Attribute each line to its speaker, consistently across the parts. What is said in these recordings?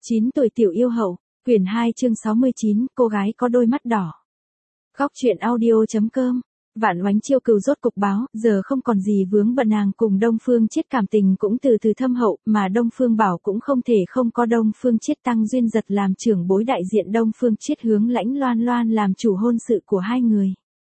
Speaker 1: 9 tuổi tiểu yêu hậu, quyển 2 chương 69, cô gái có đôi mắt đỏ. Góc truyện audio.com. Vạn Oánh Chiêu cừu rốt cục báo, giờ không còn gì vướng bận, nàng cùng Đông Phương Chiết cảm tình cũng từ từ thâm hậu, mà Đông Phương Bảo cũng không thể không có Đông Phương Chiết tăng duyên giật làm trưởng bối đại diện Đông Phương Chiết hướng Lãnh Loan Loan làm chủ hôn sự của hai người.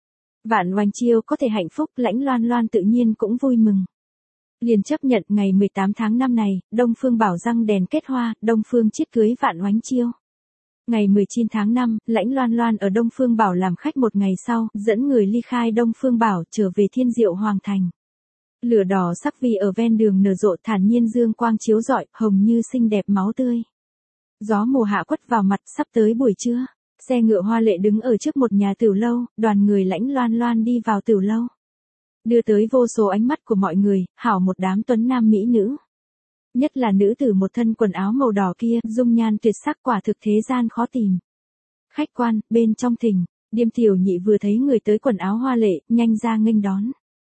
Speaker 1: Vạn Oánh Chiêu có thể hạnh phúc, Lãnh Loan Loan tự nhiên cũng vui mừng. Liền chấp nhận ngày 18 tháng 5 này, Đông Phương Bảo răng đèn kết hoa, Đông Phương Chiết cưới Vạn Oánh Chiêu. Ngày 19 tháng 5, Lãnh Loan Loan ở Đông Phương Bảo làm khách một ngày sau, dẫn người ly khai Đông Phương Bảo trở về Thiên Diệu Hoàng Thành. Lửa đỏ sắc vì ở ven đường nở rộ, thản nhiên dương quang chiếu rọi, hồng như xinh đẹp máu tươi. Gió mùa hạ quất vào mặt, sắp tới buổi trưa. Xe ngựa hoa lệ đứng ở trước một nhà tửu lâu, đoàn người Lãnh Loan Loan đi vào tửu lâu. Đưa tới vô số ánh mắt của mọi người, hảo một đám tuấn nam mỹ nữ. Nhất là nữ tử một thân quần áo màu đỏ kia, dung nhan tuyệt sắc quả thực thế gian khó tìm. Khách quan, bên trong thỉnh, Điềm Tiểu Nhị vừa thấy người tới quần áo hoa lệ, nhanh ra nghênh đón.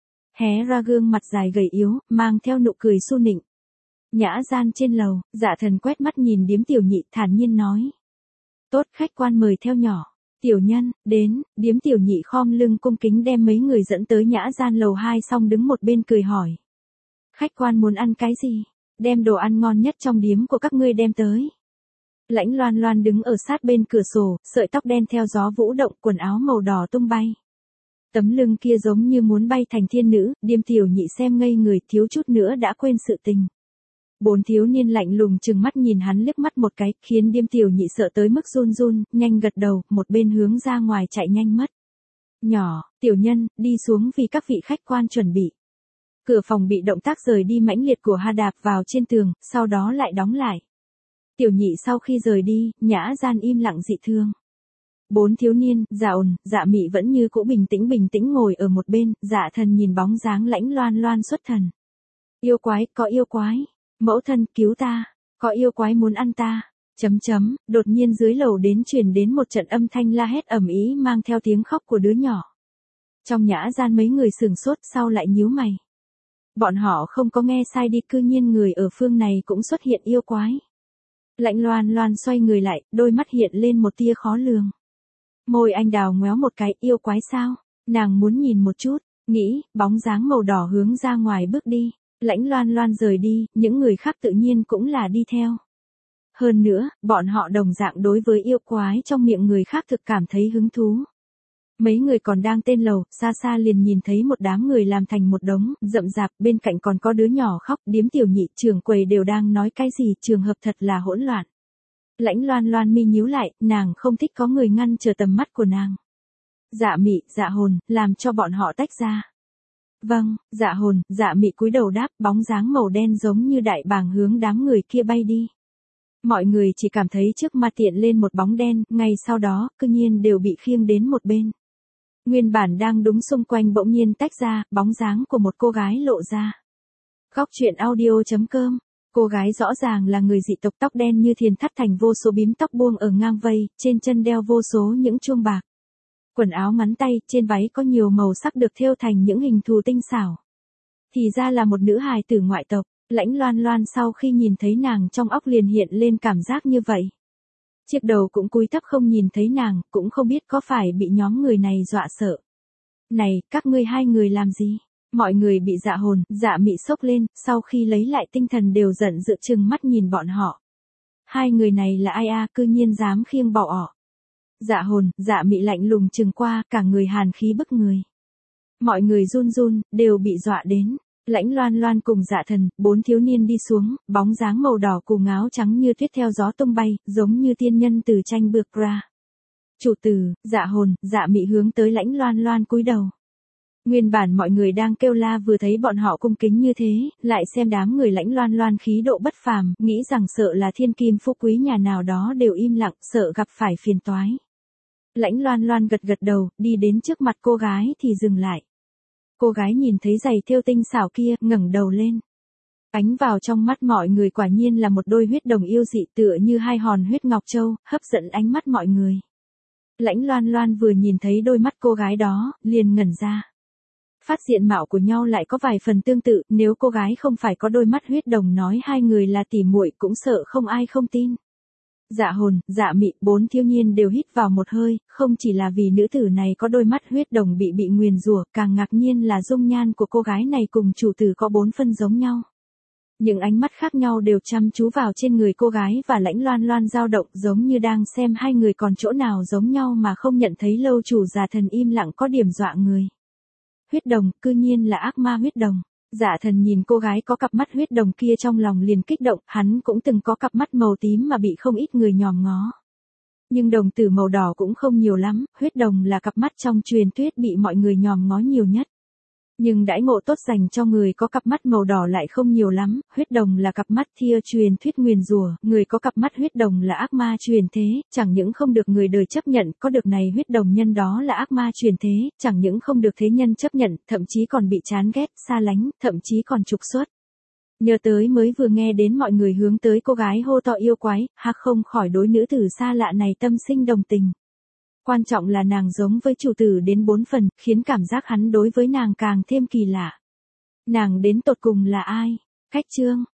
Speaker 1: Hé ra gương mặt dài gầy yếu, mang theo nụ cười su nịnh. Nhã gian trên lầu, Dạ Thần quét mắt nhìn Điềm Tiểu Nhị thản nhiên nói. Tốt, khách quan mời theo nhỏ. Tiểu nhân, đến, Điềm Tiểu Nhị khom lưng cung kính đem mấy người dẫn tới nhã gian lầu 2 xong đứng một bên cười hỏi. Khách quan muốn ăn cái gì? Đem đồ ăn ngon nhất trong điếm của các ngươi đem tới. Lãnh Loan Loan đứng ở sát bên cửa sổ, sợi tóc đen theo gió vũ động, quần áo màu đỏ tung bay. Tấm lưng kia giống như muốn bay thành thiên nữ, Điềm Tiểu Nhị xem ngây người, thiếu chút nữa đã quên sự tình. Bốn thiếu niên lạnh lùng trừng mắt nhìn hắn liếc mắt một cái, khiến Điềm Tiểu Nhị sợ tới mức run run, nhanh gật đầu, một bên hướng ra ngoài chạy nhanh mất. Nhỏ, tiểu nhân, đi xuống vì các vị khách quan chuẩn bị. Cửa phòng bị động tác rời đi mãnh liệt của Hà đạp vào trên tường, sau đó lại đóng lại. Tiểu Nhị sau khi rời đi, nhã gian im lặng dị thương. Bốn thiếu niên, Dạ Ồn, Dạ Mị vẫn như cũ bình tĩnh ngồi ở một bên, Dạ Thần nhìn bóng dáng Lãnh Loan Loan xuất thần. Yêu quái, có yêu quái. Mẫu thân, cứu ta. Có yêu quái muốn ăn ta. Đột nhiên dưới lầu đến truyền đến một trận âm thanh la hét ầm ĩ mang theo tiếng khóc của đứa nhỏ. Trong nhã gian mấy người sửng sốt, sau lại nhíu mày. Bọn họ không có nghe sai đi, cư nhiên người ở phương này cũng xuất hiện yêu quái. Lãnh Loan Loan xoay người lại, đôi mắt hiện lên một tia khó lường. Môi anh đào ngoéo một cái, yêu quái sao? Nàng muốn nhìn một chút, nghĩ, bóng dáng màu đỏ hướng ra ngoài bước đi. Lãnh Loan Loan rời đi, những người khác tự nhiên cũng là đi theo. Hơn nữa, bọn họ đồng dạng đối với yêu quái trong miệng người khác thực cảm thấy hứng thú. Mấy người còn đang tên lầu, xa xa liền nhìn thấy một đám người làm thành một đống, rậm rạp, bên cạnh còn có đứa nhỏ khóc, Điếm Tiểu Nhị, trưởng quầy đều đang nói cái gì, trường hợp thật là hỗn loạn. Lãnh Loan Loan mi nhíu lại, nàng không thích có người ngăn trở tầm mắt của nàng. Dạ Mị, Dạ Hồn, làm cho bọn họ tách ra. Vâng, Dạ Hồn, Dạ Mị cúi đầu đáp, bóng dáng màu đen giống như đại bàng hướng đám người kia bay đi. Mọi người chỉ cảm thấy trước mặt hiện lên một bóng đen, ngay sau đó, cư nhiên đều bị khiêng đến một bên. Nguyên bản đang đúng xung quanh bỗng nhiên tách ra, bóng dáng của một cô gái lộ ra. Góc truyện audio.com. Cô gái rõ ràng là người dị tộc, tóc đen như thiền thắt thành vô số bím tóc buông ở ngang vây, trên chân đeo vô số những chuông bạc. Quần áo ngắn tay, trên váy có nhiều màu sắc được thêu thành những hình thù tinh xảo. Thì ra là một nữ hài tử ngoại tộc. Lãnh Loan Loan sau khi nhìn thấy nàng trong óc liền hiện lên cảm giác như vậy. Chiếc đầu cũng cúi thấp không nhìn thấy nàng, cũng không biết có phải bị nhóm người này dọa sợ. Này, các ngươi hai người làm gì? Mọi người bị Dạ Hồn, Dạ Mị sốc lên, sau khi lấy lại tinh thần đều giận dữ trừng mắt nhìn bọn họ. Hai người này là ai a, cư nhiên dám khiêng bỏ ỏ. Dạ Hồn, Dạ Mị lạnh lùng trừng qua, cả người hàn khí bức người. Mọi người run run, đều bị dọa đến. Lãnh Loan Loan cùng Dạ Thần, bốn thiếu niên đi xuống, bóng dáng màu đỏ cùng áo trắng như tuyết theo gió tung bay, giống như tiên nhân từ tranh bước ra. Chủ tử, Dạ Hồn, Dạ Mị hướng tới Lãnh Loan Loan cúi đầu. Nguyên bản mọi người đang kêu la vừa thấy bọn họ cung kính như thế, lại xem đám người Lãnh Loan Loan khí độ bất phàm, nghĩ rằng sợ là thiên kim phú quý nhà nào đó đều im lặng, sợ gặp phải phiền toái. Lãnh Loan Loan gật gật đầu, đi đến trước mặt cô gái thì dừng lại. Cô gái nhìn thấy giày thêu tinh xảo kia, ngẩng đầu lên. Ánh vào trong mắt mọi người quả nhiên là một đôi huyết đồng yêu dị tựa như hai hòn huyết ngọc châu, hấp dẫn ánh mắt mọi người. Lãnh Loan Loan vừa nhìn thấy đôi mắt cô gái đó, liền ngẩn ra. Phát diện mạo của nhau lại có vài phần tương tự, nếu cô gái không phải có đôi mắt huyết đồng nói hai người là tỉ muội cũng sợ không ai không tin. Dạ hồn, dạ mị, bốn thiếu niên đều hít vào một hơi, không chỉ là vì nữ tử này có đôi mắt huyết đồng bị nguyền rủa, càng ngạc nhiên là dung nhan của cô gái này cùng chủ tử có 4 phân giống nhau. Những ánh mắt khác nhau đều chăm chú vào trên người cô gái và lãnh loan loan dao động giống như đang xem hai người còn chỗ nào giống nhau mà không nhận thấy lâu chủ già thần im lặng có điểm dọa người. Huyết đồng, cư nhiên là ác ma huyết đồng. Dạ thần nhìn cô gái có cặp mắt huyết đồng kia trong lòng liền kích động, hắn cũng từng có cặp mắt màu tím mà bị không ít người nhòm ngó. Nhưng đồng tử màu đỏ cũng không nhiều lắm, huyết đồng là cặp mắt trong truyền thuyết bị mọi người nhòm ngó nhiều nhất. Nhưng đãi ngộ tốt dành cho người có cặp mắt màu đỏ lại không nhiều lắm, huyết đồng là cặp mắt thia truyền thuyết nguyền rủa, người có cặp mắt huyết đồng là ác ma truyền thế, chẳng những không được người đời chấp nhận, có được này huyết đồng nhân đó là ác ma truyền thế, chẳng những không được thế nhân chấp nhận, thậm chí còn bị chán ghét, xa lánh, thậm chí còn trục xuất. Nhớ tới mới vừa nghe đến mọi người hướng tới cô gái hô to yêu quái, Hạc không khỏi đối nữ tử xa lạ này tâm sinh đồng tình. Quan trọng là nàng giống với chủ tử đến 4 phần, khiến cảm giác hắn đối với nàng càng thêm kỳ lạ. Nàng đến tột cùng là ai? Cách chương